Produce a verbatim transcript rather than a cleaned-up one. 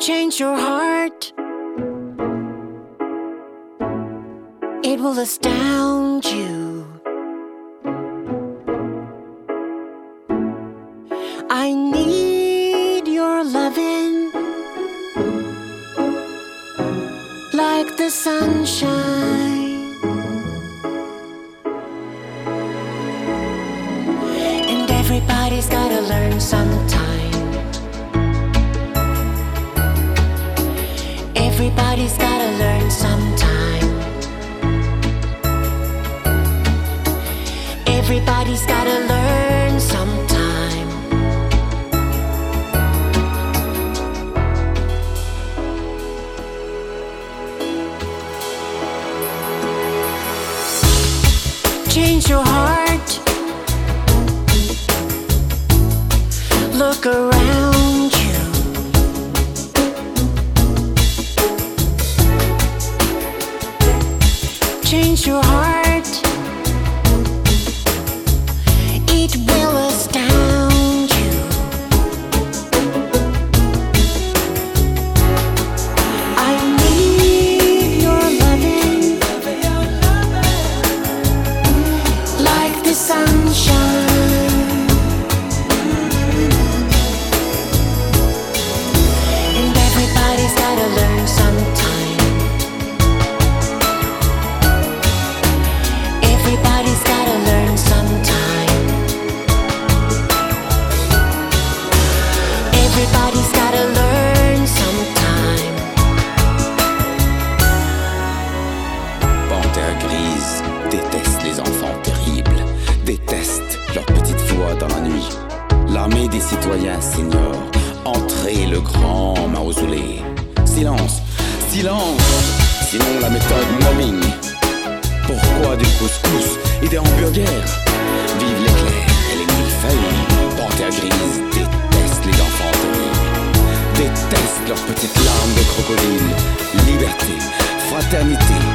Change your heart. It will astound you. I need your loving like the sunshine. And everybody's gotta learn sometime. Everybody's gotta learn sometime. Everybody's gotta learn sometime. Change your heart. Look around you. Change your heart. It will astound you. I need your loving like the sunshine. And everybody's gotta learn sometime. Everybody's gotta learn sometime. Everybody's gotta learn sometime. Panthère grise déteste les enfants terribles, déteste leur petite voix dans la nuit. L'armée des citoyens seniors, entrez le grand mausolée. Silence, silence, sinon la méthode mobbing. Pourquoi du couscous et des hamburgers? Vive l'éclair et les millefeuilles. Panthère grise déteste les enfants terribles, déteste leurs petites larmes de crocodile. Liberté, fraternité,